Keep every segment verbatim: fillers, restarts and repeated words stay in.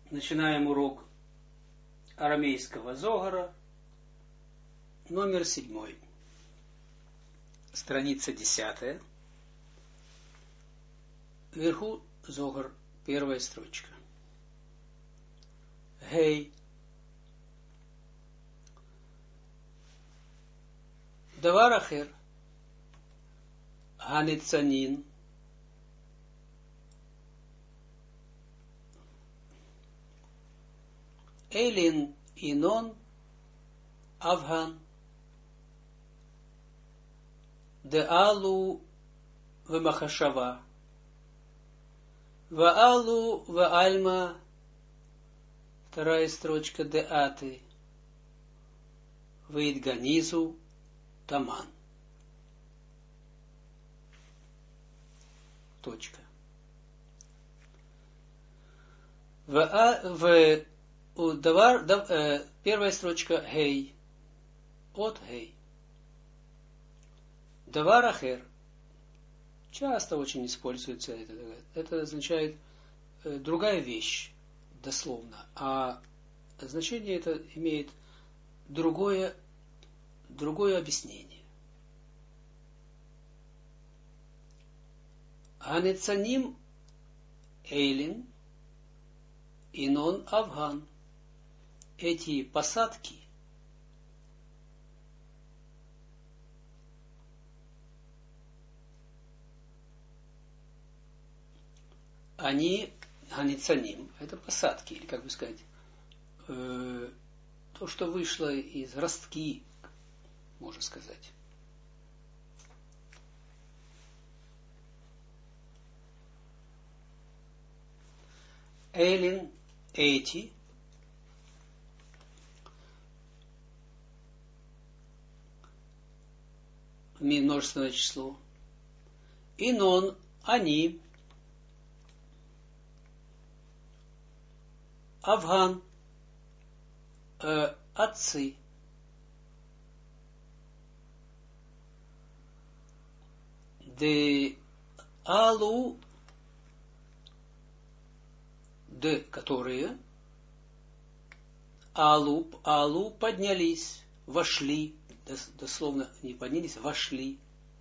Начинаем урок арамейского Зогара, номер седьмой, страница десятая, вверху Зогар, первая строчка. Гей. Давар ахер, ганицанин, Эйлин Инон Авган Деалу Вемахашава Ваалу Ваальма, вторая строчка, Деаты Ваидганизу Таман. Точка. В Давар, дав, э, первая строчка гей, от гей. Давар ахер. Часто очень используется это. Это означает э, другая вещь, дословно. А значение это имеет другое, другое объяснение. Ганецаним Эйлин Инон Авган. Эти посадки они ганицаним, это посадки, или как бы сказать, э, то, что вышло из ростки, можно сказать. Эйлин, эти, множественное число. Инон, они. Авган, э, отцы. Де алу, де, которые. Алу, алу поднялись, вошли. Дословно не поднялись, вошли.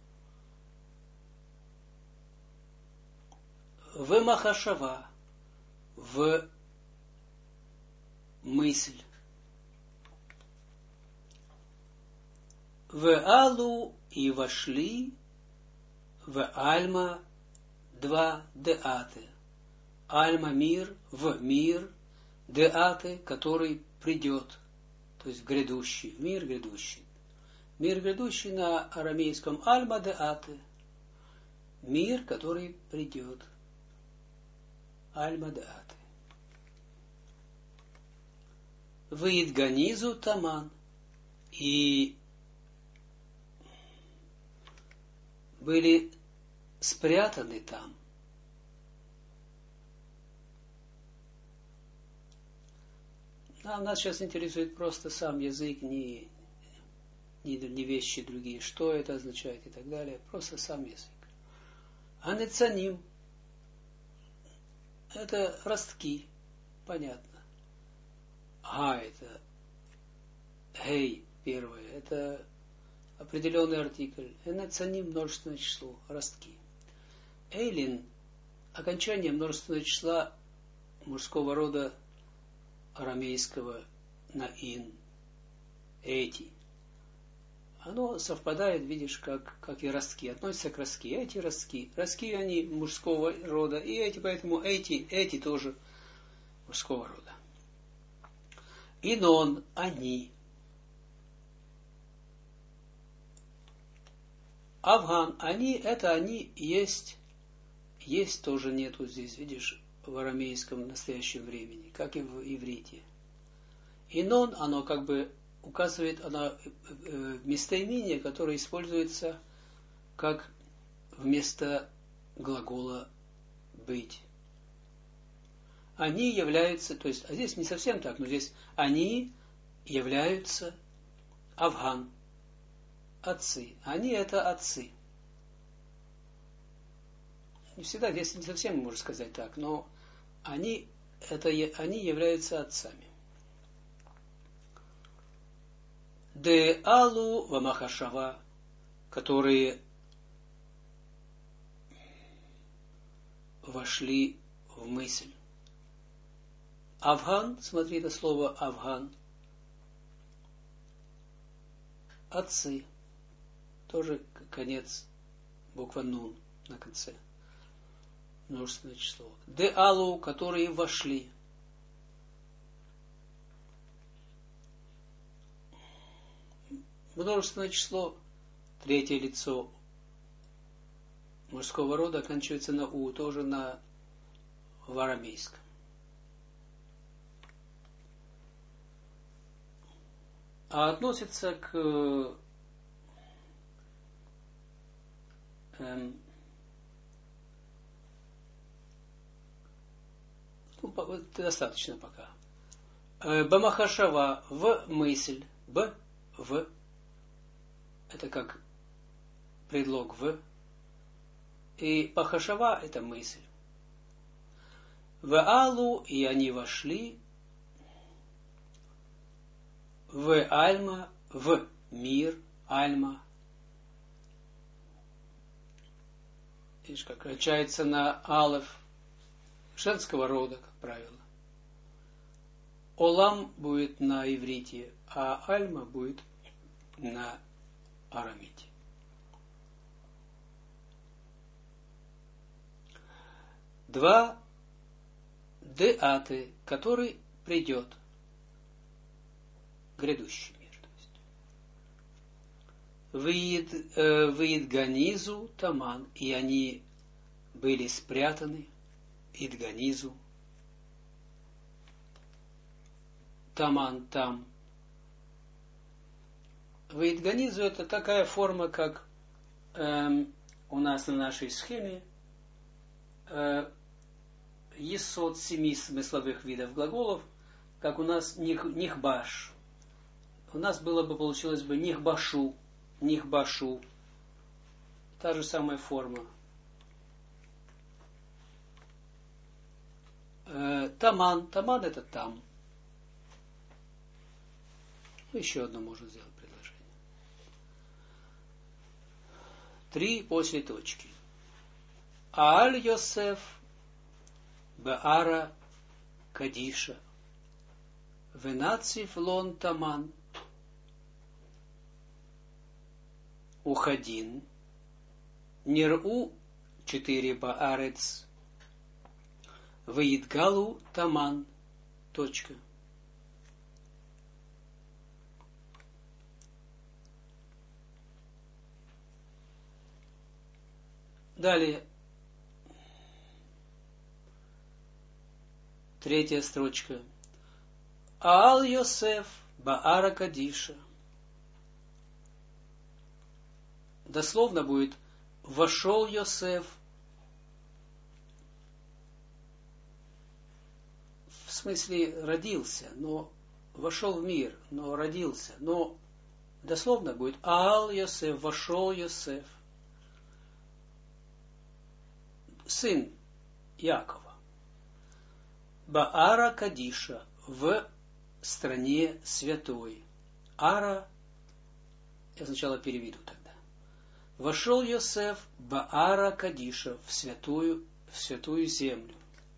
В махашава, в мысль. В алу и вошли, в альма два деаты. Альма мир, в мир, деаты, который придет, то есть грядущий, мир грядущий. Мир грядущий на арамейском альма деаты. Мир, который придет. Альма деаты. Ваидганизу таман. И были спрятаны там. А нас сейчас интересует просто сам язык, не не вещи другие, что это означает и так далее, просто сам язык. Ганецаним — это ростки, понятно. Га — это гей, первое, это определенный артикль. Ганецаним — множественное число, ростки. Эйлин — окончание множественного числа мужского рода арамейского на ин, эти. Оно совпадает, видишь, как, как и ростки, относятся к ростки. Эти ростки, ростки они мужского рода, и эти, поэтому эти, эти тоже мужского рода. Инон, они. Авган, они, это они есть, есть тоже нету здесь, видишь, в арамейском настоящем времени, как и в иврите. Инон, оно как бы указывает на местоимение, которое используется как вместо глагола быть. Они являются, то есть, а здесь не совсем так, но здесь они являются Авган, отцы. Они это отцы. Не всегда, здесь не совсем можно сказать так, но они это они являются отцами. Де алу вамахашава, которые вошли в мысль. Афган, смотри, это слово Афган. Отцы. Тоже конец, буква нун на конце. Множественное число. Де алу, которые вошли. Множественное число, третье лицо мужского рода оканчивается на у, тоже на в арамейском. А относится к эм, ну, достаточно пока. Э, Бамахашава в мысль, б в это как предлог в, и пахашава это мысль. В алу, и они вошли в альма, в мир, альма. Видишь, как качается на алеф женского рода, как правило. Олам будет на иврите, а альма будет на арамите. Два деаты, который придет, грядущий мир. То есть. Выид ганизу таман, и они были спрятаны, идганизу, таман там. Выидганизу это такая форма, как эм, у нас на нашей схеме э, есот семи смысловых видов глаголов, как у нас них, нихбаш. У нас было бы, получилось бы нихбашу, нихбашу. Та же самая форма. Э, таман, таман это там. Еще одно можно сделать предложение. Три после точки. Ааль Йосеф Беара Кадиша Венацив Лон Таман Ухадин Ниру четыре Баарец Ваидгалу Таман. Точка. Далее. Третья строчка. Аал Йосеф Баара Кадиша. Дословно будет вошел Йосеф в смысле родился, но вошел в мир, но родился, но дословно будет Аал Йосеф, вошел Йосеф, сын Якова. Баара Кадиша, в стране святой. Ара, я сначала переведу тогда. Вошел Йосеф Баара Кадиша в святую, в святую землю.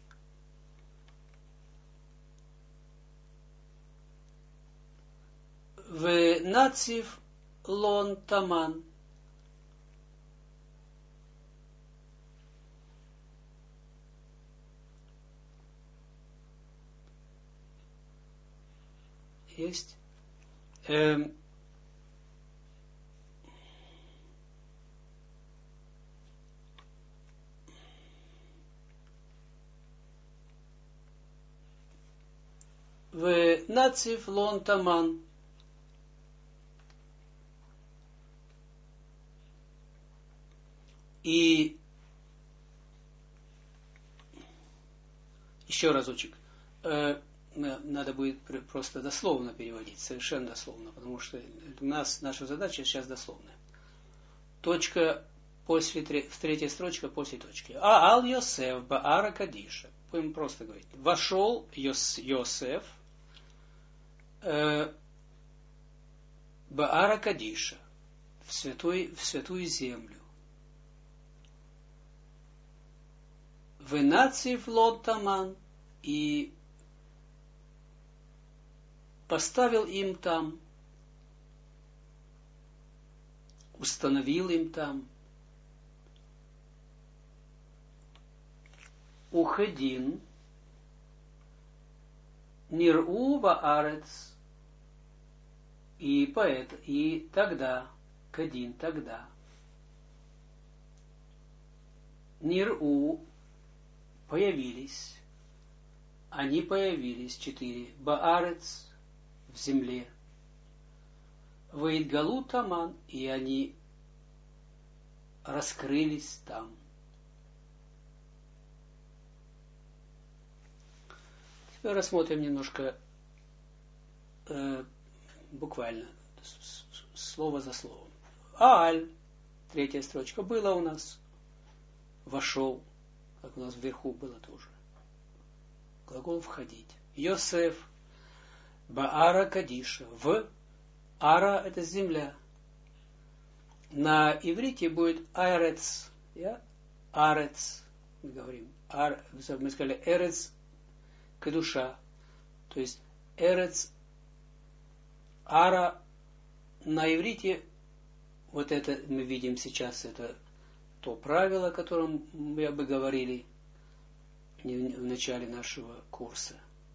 В нацив лон таман. Есть. Эм. В нацив лон таман. И еще разочек. Э, надо будет просто дословно переводить, совершенно дословно, потому что у нас наша задача сейчас дословная. Точка после, в третьей строчке, после точки. А ал Йосеф баара Кадиша. Будем просто говорить. Вошел Йос, Йосеф э, баара Кадиша в, святой, в святую землю. Венацив лот таман, и поставил им там, установил им там Ухедин Ниру Баарец, и поэт, и тогда, Кадин, тогда, Ниру появились, они появились, четыре, Баарец, в земле, Ваидгалу Таман, и они раскрылись там. Теперь рассмотрим немножко э, буквально, с, с, слово за словом. Ааль, третья строчка, было у нас, вошел, как у нас вверху было тоже. Глагол входить. Йосеф, Баара Кадиша, в Ара это земля. На иврите будет Арец, я? Арец, мы говорим. Ар, мы сказали Эрец Кадуша, то есть Эрец, Ара на иврите, вот это мы видим сейчас, это то правило, о котором мы бы говорили в начале нашего курса,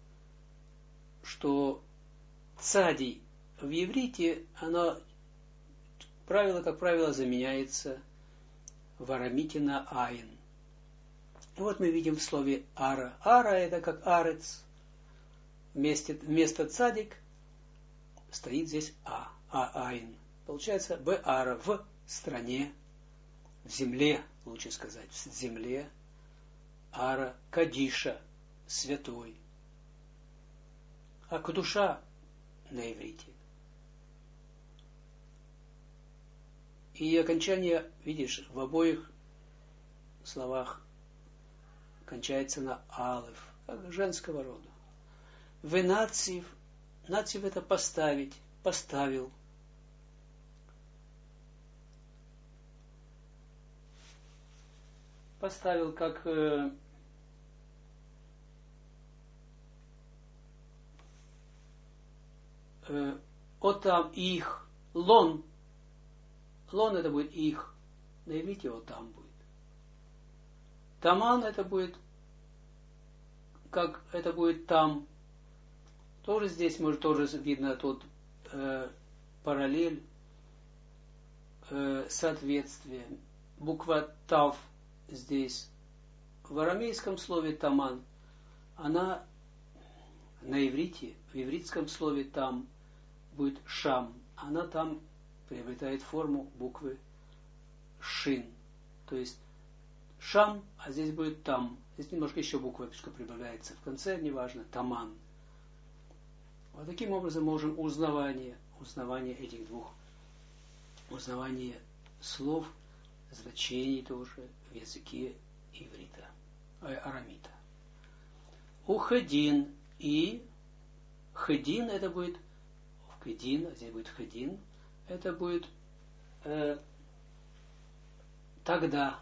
что цадий в иврите, оно, правило, как правило, заменяется в арамите на айн. И вот мы видим в слове ара. Ара это как арец. Вместо, вместо цадик стоит здесь а, а айн. Получается б ара в стране, в земле, лучше сказать, в земле. Ара Кадиша, святой. А Кадуша на иврите. И окончание, видишь, в обоих словах кончается на алеф, как женского рода. Венацив, нацив это поставить, поставил. Поставил как э, э, отам их, лон. Лон это будет их. На иврите вот там будет. Таман это будет, как это будет там. Тоже здесь, может, тоже видно тот э, параллель, э, соответствие. Буква тав здесь. В арамейском слове таман, она на иврите, в ивритском слове там будет шам. Она там приобретает форму буквы шин. То есть шам, а здесь будет там. Здесь немножко еще буква прибавляется в конце, неважно, таман. Вот таким образом можем узнавание, узнавание этих двух, узнавание слов, значений тоже в языке иврита, э, арамита. Ухадин и хадин это будет хадин, а здесь будет хадин, это будет э, тогда.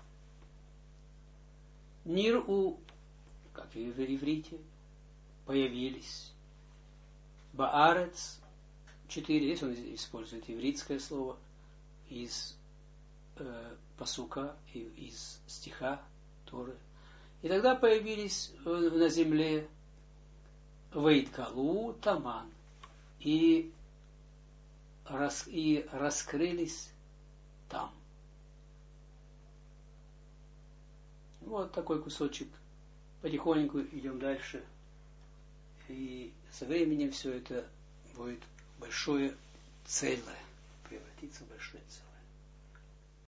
Ниру, как в иврите, появились. Баарец, четыре, здесь он использует ивритское слово из э, пасука, из стиха Торы. И тогда появились на земле Вейткалу Таман, и, рас, и раскрылись там. Вот такой кусочек. Потихоньку идем дальше. И со временем все это будет большое целое. Превратиться в большое целое.